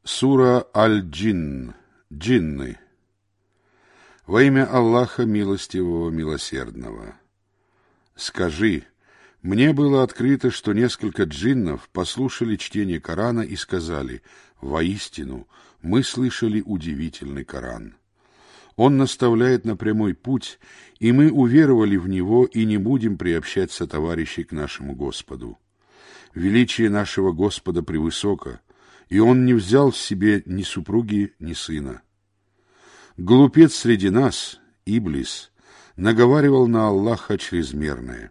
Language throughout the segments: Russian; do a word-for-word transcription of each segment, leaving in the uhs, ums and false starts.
Сура Аль-Джинн. Джинны. Во имя Аллаха Милостивого, Милосердного. Скажи, мне было открыто, что несколько джиннов послушали чтение Корана и сказали: воистину, мы слышали удивительный Коран. Он наставляет на прямой путь, и мы уверовали в него и не будем приобщать сотоварищей к нашему Господу. Величие нашего Господа превысоко, и он не взял в себе ни супруги, ни сына. Глупец среди нас, Иблис, наговаривал на Аллаха чрезмерное.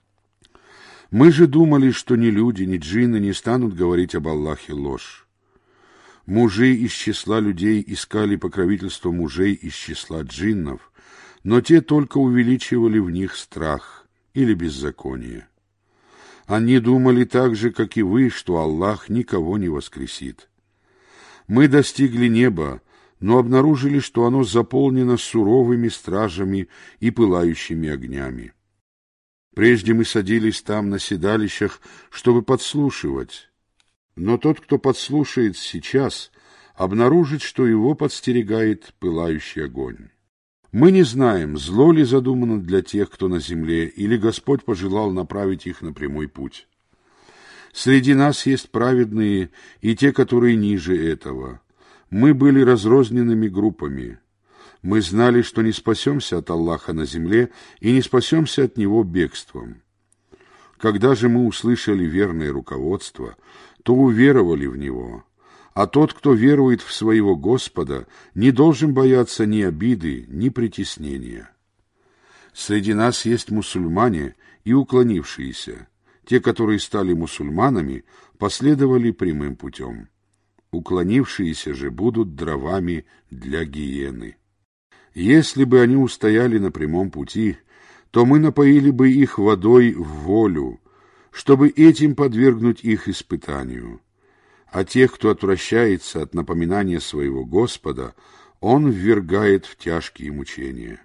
Мы же думали, что ни люди, ни джинны не станут говорить об Аллахе ложь. Мужи из числа людей искали покровительство мужей из числа джиннов, но те только увеличивали в них страх или беззаконие. Они думали так же, как и вы, что Аллах никого не воскресит. Мы достигли неба, но обнаружили, что оно заполнено суровыми стражами и пылающими огнями. Прежде мы садились там на седалищах, чтобы подслушивать, но тот, кто подслушает сейчас, обнаружит, что его подстерегает пылающий огонь. Мы не знаем, зло ли задумано для тех, кто на земле, или Господь пожелал направить их на прямой путь. Среди нас есть праведные и те, которые ниже этого. Мы были разрозненными группами. Мы знали, что не спасемся от Аллаха на земле и не спасемся от Него бегством. Когда же мы услышали верное руководство, то уверовали в Него. А тот, кто верует в своего Господа, не должен бояться ни обиды, ни притеснения. Среди нас есть мусульмане и уклонившиеся. Те, которые стали мусульманами, последовали прямым путем. Уклонившиеся же будут дровами для гиены. Если бы они устояли на прямом пути, то мы напоили бы их водой в волю, чтобы этим подвергнуть их испытанию. А тех, кто отвращается от напоминания своего Господа, он ввергает в тяжкие мучения.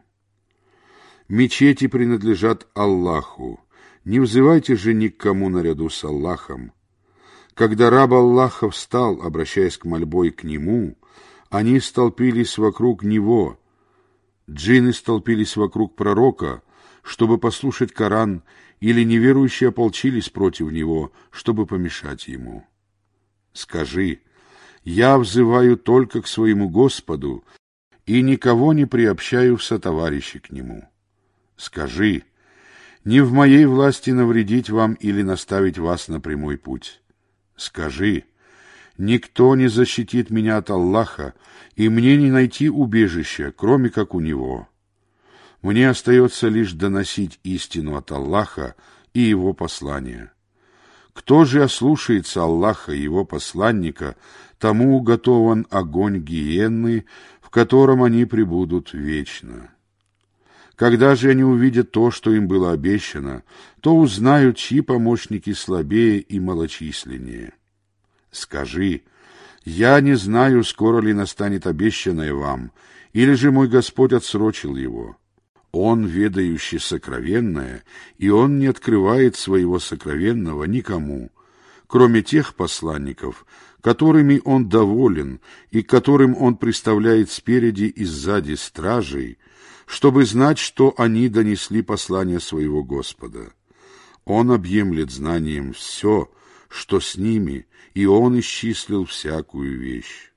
Мечети принадлежат Аллаху, не взывайте же ни к кому наряду с Аллахом. Когда раб Аллаха встал, обращаясь к мольбой к нему, они столпились вокруг него, джинны столпились вокруг пророка, чтобы послушать Коран, или неверующие ополчились против него, чтобы помешать ему. Скажи, я взываю только к своему Господу и никого не приобщаю в сотоварищи к Нему. Скажи, не в моей власти навредить вам или наставить вас на прямой путь. Скажи, никто не защитит меня от Аллаха, и мне не найти убежища, кроме как у Него. Мне остается лишь доносить истину от Аллаха и Его послания. Кто же ослушается Аллаха и Его посланника, тому уготован огонь гиенны, в котором они пребудут вечно. Когда же они увидят то, что им было обещано, то узнают, чьи помощники слабее и малочисленнее. Скажи, я не знаю, скоро ли настанет обещанное вам, или же мой Господь отсрочил его. Он, ведающий сокровенное, и Он не открывает своего сокровенного никому, кроме тех посланников, которыми Он доволен и которым Он приставляет спереди и сзади стражей, чтобы знать, что они донесли послание своего Господа. Он объемлет знанием все, что с ними, и Он исчислил всякую вещь.